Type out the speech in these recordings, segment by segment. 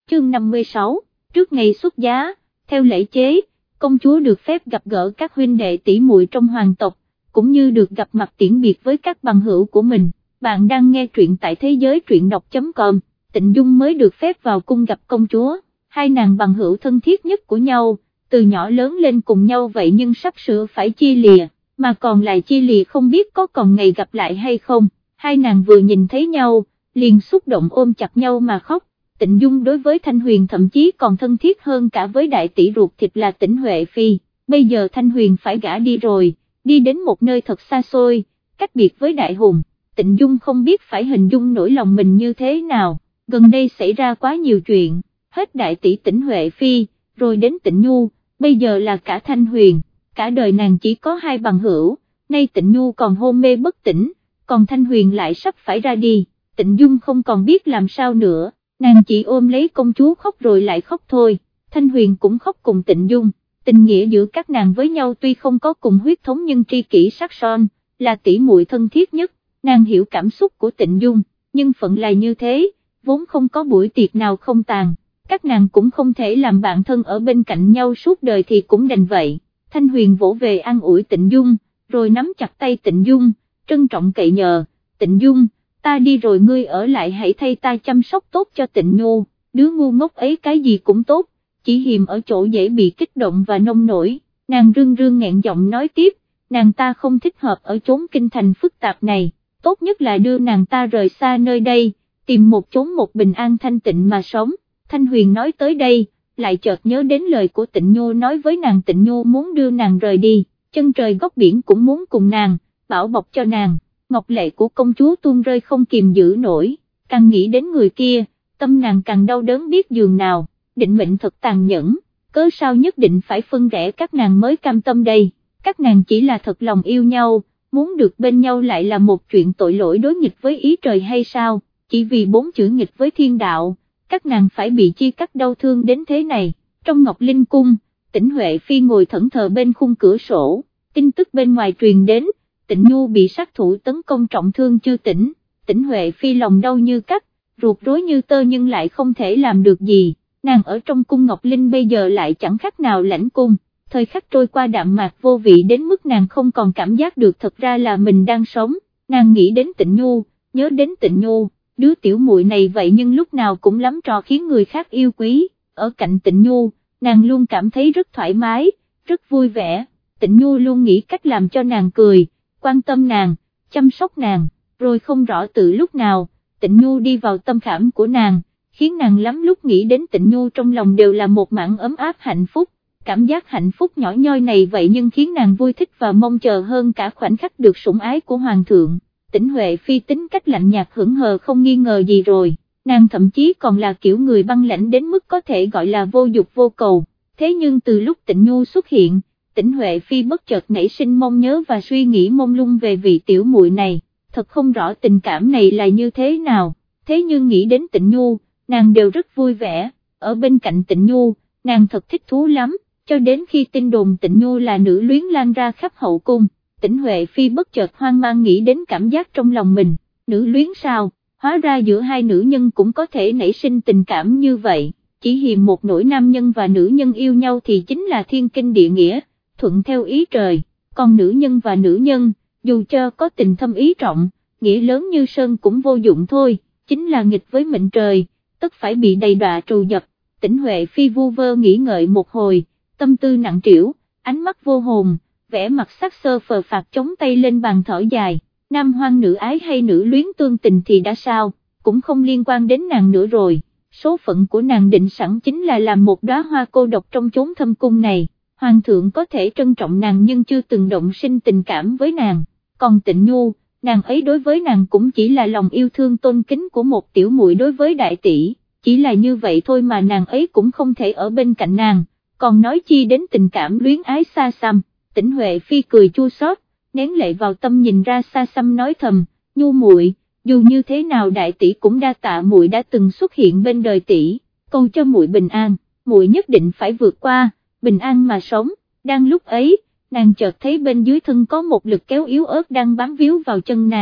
chương 56, trước ngày xuất giá, theo lễ chế, công chúa được phép gặp gỡ các huynh đệ tỷ muội trong hoàng tộc, cũng như được gặp mặt tiễn biệt với các bằng hữu của mình. Bạn đang nghe truyện tại thế giới truyện đọc.com, Tịnh Dung mới được phép vào cung gặp công chúa, hai nàng bằng hữu thân thiết nhất của nhau, từ nhỏ lớn lên cùng nhau vậy nhưng sắp sửa phải chia lìa, mà còn lại chia lìa không biết có còn ngày gặp lại hay không. Hai nàng vừa nhìn thấy nhau, liền xúc động ôm chặt nhau mà khóc. Tịnh Dung đối với Thanh Huyền thậm chí còn thân thiết hơn cả với đại tỷ ruột thịt là Tĩnh Huệ Phi. Bây giờ Thanh Huyền phải gả đi rồi, đi đến một nơi thật xa xôi, cách biệt với Đại Hùng. Tịnh Dung không biết phải hình dung nỗi lòng mình như thế nào, gần đây xảy ra quá nhiều chuyện, hết đại tỷ Tĩnh Huệ Phi, rồi đến Tịnh Nhu, bây giờ là cả Thanh Huyền, cả đời nàng chỉ có hai bằng hữu, nay Tịnh Nhu còn hôn mê bất tỉnh, còn Thanh Huyền lại sắp phải ra đi. Tịnh Dung không còn biết làm sao nữa, nàng chỉ ôm lấy công chúa khóc rồi lại khóc thôi. Thanh Huyền cũng khóc cùng Tịnh Dung, tình nghĩa giữa các nàng với nhau tuy không có cùng huyết thống nhưng tri kỷ sắc son, là tỷ muội thân thiết nhất. Nàng hiểu cảm xúc của Tịnh Dung, nhưng phận là như thế, vốn không có buổi tiệc nào không tàn, các nàng cũng không thể làm bạn thân ở bên cạnh nhau suốt đời thì cũng đành vậy. Thanh Huyền vỗ về an ủi Tịnh Dung, rồi nắm chặt tay Tịnh Dung, trân trọng cậy nhờ, Tịnh Dung, ta đi rồi ngươi ở lại hãy thay ta chăm sóc tốt cho Tịnh Nhu, đứa ngu ngốc ấy cái gì cũng tốt, chỉ hiềm ở chỗ dễ bị kích động và nông nổi. Nàng rưng rưng nghẹn giọng nói tiếp, nàng ta không thích hợp ở chốn kinh thành phức tạp này, tốt nhất là đưa nàng ta rời xa nơi đây, tìm một chốn một bình an thanh tịnh mà sống. Thanh Huyền nói tới đây, lại chợt nhớ đến lời của Tịnh Nhu nói với nàng. Tịnh Nhu muốn đưa nàng rời đi, chân trời góc biển cũng muốn cùng nàng, bảo bọc cho nàng. Ngọc lệ của công chúa tuôn rơi không kìm giữ nổi, càng nghĩ đến người kia, tâm nàng càng đau đớn biết giường nào. Định mệnh thật tàn nhẫn, cớ sao nhất định phải phân rẽ các nàng mới cam tâm đây. Các nàng chỉ là thật lòng yêu nhau, muốn được bên nhau lại là một chuyện tội lỗi đối nghịch với ý trời hay sao? Chỉ vì 4 chữ nghịch với thiên đạo, các nàng phải bị chia cắt đau thương đến thế này. Trong Ngọc Linh Cung, Tĩnh Huệ Phi ngồi thẫn thờ bên khung cửa sổ, tin tức bên ngoài truyền đến, Tịnh Nhu bị sát thủ tấn công trọng thương chưa tỉnh. Tĩnh Huệ Phi lòng đau như cắt, ruột rối như tơ nhưng lại không thể làm được gì. Nàng ở trong cung Ngọc Linh bây giờ lại chẳng khác nào lãnh cung, thời khắc trôi qua đạm mạc vô vị đến mức nàng không còn cảm giác được thật ra là mình đang sống. Nàng nghĩ đến Tịnh Nhu, nhớ đến Tịnh Nhu, đứa tiểu muội này vậy nhưng lúc nào cũng lắm trò khiến người khác yêu quý. Ở cạnh Tịnh Nhu, nàng luôn cảm thấy rất thoải mái, rất vui vẻ. Tịnh Nhu luôn nghĩ cách làm cho nàng cười, quan tâm nàng, chăm sóc nàng, rồi không rõ từ lúc nào, Tịnh Nhu đi vào tâm khảm của nàng, khiến nàng lắm lúc nghĩ đến Tịnh Nhu trong lòng đều là một mảng ấm áp hạnh phúc. Cảm giác hạnh phúc nhỏ nhoi này vậy nhưng khiến nàng vui thích và mong chờ hơn cả khoảnh khắc được sủng ái của hoàng thượng. Tĩnh Huệ Phi tính cách lạnh nhạt hững hờ không nghi ngờ gì rồi, nàng thậm chí còn là kiểu người băng lãnh đến mức có thể gọi là vô dục vô cầu. Thế nhưng từ lúc Tịnh Nhu xuất hiện, Tĩnh Huệ Phi bất chợt nảy sinh mong nhớ và suy nghĩ mông lung về vị tiểu muội này, thật không rõ tình cảm này là như thế nào. Thế nhưng nghĩ đến Tịnh Nhu, nàng đều rất vui vẻ, ở bên cạnh Tịnh Nhu, nàng thật thích thú lắm, cho đến khi tin đồn Tịnh Nhu là nữ luyến lan ra khắp hậu cung, Tĩnh Huệ Phi bất chợt hoang mang nghĩ đến cảm giác trong lòng mình, nữ luyến sao, hóa ra giữa hai nữ nhân cũng có thể nảy sinh tình cảm như vậy, chỉ hiềm một nỗi nam nhân và nữ nhân yêu nhau thì chính là thiên kinh địa nghĩa, thuận theo ý trời, còn nữ nhân và nữ nhân, dù cho có tình thâm ý trọng, nghĩa lớn như sơn cũng vô dụng thôi, chính là nghịch với mệnh trời, tất phải bị đầy đọa trù dập. Tĩnh Huệ Phi vu vơ nghĩ ngợi một hồi, tâm tư nặng trĩu, ánh mắt vô hồn, vẻ mặt sắc sơ phờ phạc chống tay lên bàn thở dài, nam hoang nữ ái hay nữ luyến tương tình thì đã sao, cũng không liên quan đến nàng nữa rồi, số phận của nàng định sẵn chính là làm một đóa hoa cô độc trong chốn thâm cung này, hoàng thượng có thể trân trọng nàng nhưng chưa từng động sinh tình cảm với nàng, còn Tịnh Nhu, nàng ấy đối với nàng cũng chỉ là lòng yêu thương tôn kính của một tiểu muội đối với đại tỷ, chỉ là như vậy thôi mà nàng ấy cũng không thể ở bên cạnh nàng, còn nói chi đến tình cảm luyến ái xa xăm. Tĩnh Huệ Phi cười chua xót, nén lệ vào tâm nhìn ra xa xăm nói thầm, Nhu muội, dù như thế nào đại tỷ cũng đa tạ muội đã từng xuất hiện bên đời tỷ, cầu cho muội bình an, muội nhất định phải vượt qua, bình an mà sống. Đang lúc ấy, nàng chợt thấy bên dưới thân có một lực kéo yếu ớt đang bám víu vào chân nàng,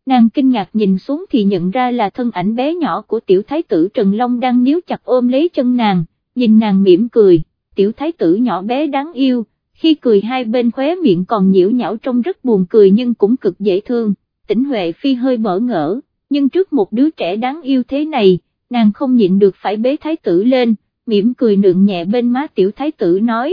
nàng kinh ngạc nhìn xuống thì nhận ra là thân ảnh bé nhỏ của tiểu thái tử Trần Long đang níu chặt ôm lấy chân nàng, nhìn nàng mỉm cười, tiểu thái tử nhỏ bé đáng yêu, khi cười hai bên khóe miệng còn nhiễu nhão trông rất buồn cười nhưng cũng cực dễ thương. Tỉnh Huệ Phi hơi bỡ ngỡ, nhưng trước một đứa trẻ đáng yêu thế này, nàng không nhịn được phải bế thái tử lên, mỉm cười nựng nhẹ bên má tiểu thái tử nói,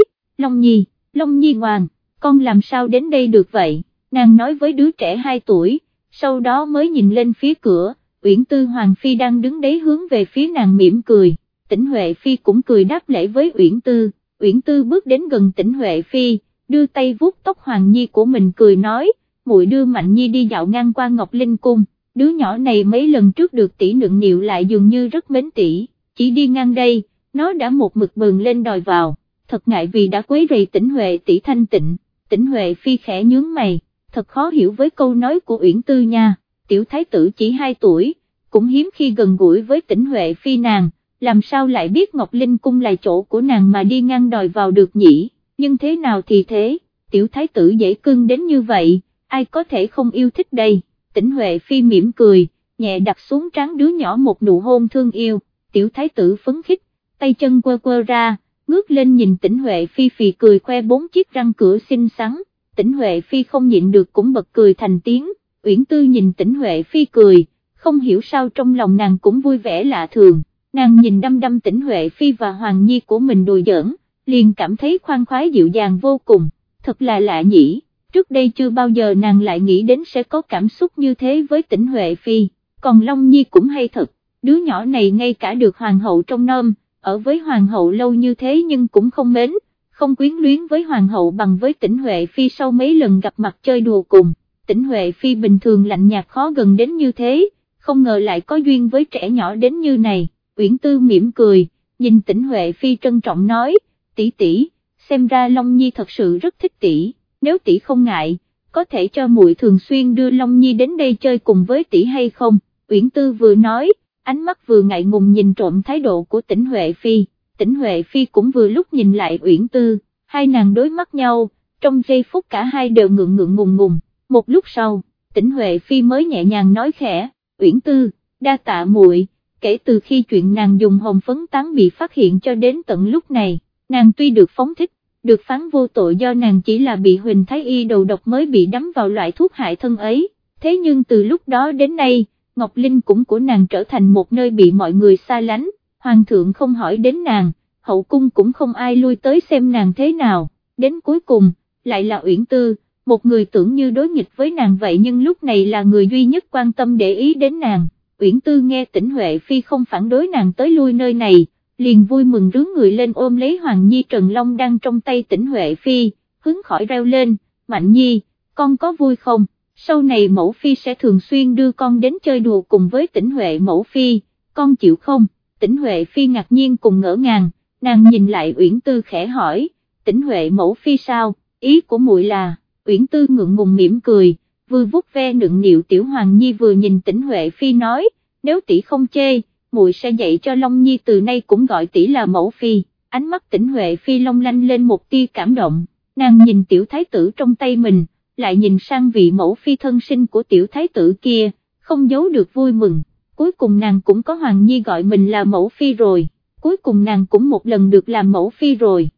Long Nhi ngoan, con làm sao đến đây được vậy, nàng nói với đứa trẻ 2 tuổi, sau đó mới nhìn lên phía cửa, Uyển Tư Hoàng Phi đang đứng đấy hướng về phía nàng mỉm cười, Tỉnh Huệ Phi cũng cười đáp lễ với Uyển Tư bước đến gần Tỉnh Huệ Phi, đưa tay vuốt tóc Hoàng Nhi của mình cười nói, muội đưa Mạnh Nhi đi dạo ngang qua Ngọc Linh Cung, đứa nhỏ này mấy lần trước được tỷ nựng nịu lại dường như rất mến tỷ, chỉ đi ngang đây, nó đã một mực bừng lên đòi vào, thật ngại vì đã quấy rầy Tỉnh Huệ tỷ thanh tịnh. Tỉnh Huệ Phi khẽ nhướng mày, thật khó hiểu với câu nói của Uyển Tư nha, tiểu thái tử chỉ 2 tuổi, cũng hiếm khi gần gũi với Tỉnh Huệ Phi nàng, làm sao lại biết Ngọc Linh Cung là chỗ của nàng mà đi ngang đòi vào được nhỉ, nhưng thế nào thì thế, tiểu thái tử dễ cưng đến như vậy, ai có thể không yêu thích đây. Tỉnh Huệ Phi mỉm cười, nhẹ đặt xuống trán đứa nhỏ một nụ hôn thương yêu, tiểu thái tử phấn khích, tay chân quơ quơ ra, ngước lên nhìn Tỉnh Huệ Phi phì cười khoe 4 chiếc răng cửa xinh xắn, Tỉnh Huệ Phi không nhịn được cũng bật cười thành tiếng, Uyển Tư nhìn Tỉnh Huệ Phi cười, không hiểu sao trong lòng nàng cũng vui vẻ lạ thường, nàng nhìn đăm đăm Tỉnh Huệ Phi và Hoàng Nhi của mình đùa giỡn, liền cảm thấy khoan khoái dịu dàng vô cùng, thật là lạ nhỉ. Trước đây chưa bao giờ nàng lại nghĩ đến sẽ có cảm xúc như thế với Tỉnh Huệ Phi, còn Long Nhi cũng hay thật, đứa nhỏ này ngay cả được hoàng hậu trông nom, ở với hoàng hậu lâu như thế nhưng cũng không mến, không quyến luyến với hoàng hậu bằng với Tỉnh Huệ Phi sau mấy lần gặp mặt chơi đùa cùng. Tỉnh Huệ Phi bình thường lạnh nhạt khó gần đến như thế, không ngờ lại có duyên với trẻ nhỏ đến như này. Uyển Tư mỉm cười, nhìn Tỉnh Huệ Phi trân trọng nói, tỷ tỷ, xem ra Long Nhi thật sự rất thích tỷ. Nếu tỷ không ngại, có thể cho muội thường xuyên đưa Long Nhi đến đây chơi cùng với tỷ hay không? Uyển Tư vừa nói, ánh mắt vừa ngại ngùng nhìn trộm thái độ của Tỉnh Huệ Phi, Tỉnh Huệ Phi cũng vừa lúc nhìn lại Uyển Tư, hai nàng đối mắt nhau, trong giây phút cả hai đều ngượng ngượng ngùng ngùng, một lúc sau, Tỉnh Huệ Phi mới nhẹ nhàng nói khẽ, Uyển Tư, đa tạ muội, kể từ khi chuyện nàng dùng hồng phấn tán bị phát hiện cho đến tận lúc này, nàng tuy được phóng thích, được phán vô tội do nàng chỉ là bị Huỳnh Thái Y đầu độc mới bị đắm vào loại thuốc hại thân ấy, thế nhưng từ lúc đó đến nay, Ngọc Linh Cung của nàng trở thành một nơi bị mọi người xa lánh, hoàng thượng không hỏi đến nàng, hậu cung cũng không ai lui tới xem nàng thế nào, đến cuối cùng, lại là Uyển Tư, một người tưởng như đối nghịch với nàng vậy nhưng lúc này là người duy nhất quan tâm để ý đến nàng. Uyển Tư nghe Tỉnh Huệ Phi không phản đối nàng tới lui nơi này, liền vui mừng rướn người lên ôm lấy Hoàng Nhi Trần Long đang trong tay Tỉnh Huệ Phi, hứng khỏi reo lên, Mạnh Nhi, con có vui không, sau này mẫu Phi sẽ thường xuyên đưa con đến chơi đùa cùng với Tỉnh Huệ mẫu Phi, con chịu không? Tỉnh Huệ Phi ngạc nhiên cùng ngỡ ngàng, nàng nhìn lại Uyển Tư khẽ hỏi, Tỉnh Huệ mẫu Phi sao, ý của muội là, Uyển Tư ngượng ngùng mỉm cười, vừa vuốt ve nựng nịu tiểu Hoàng Nhi vừa nhìn Tỉnh Huệ Phi nói, nếu tỷ không chê, muội sẽ dạy cho Long Nhi từ nay cũng gọi tỷ là mẫu Phi. Ánh mắt Tỉnh Huệ Phi long lanh lên một tia cảm động, nàng nhìn tiểu thái tử trong tay mình, lại nhìn sang vị mẫu Phi thân sinh của tiểu thái tử kia, không giấu được vui mừng, cuối cùng nàng cũng có Hoàng Nhi gọi mình là mẫu Phi rồi, cuối cùng nàng cũng một lần được làm mẫu Phi rồi.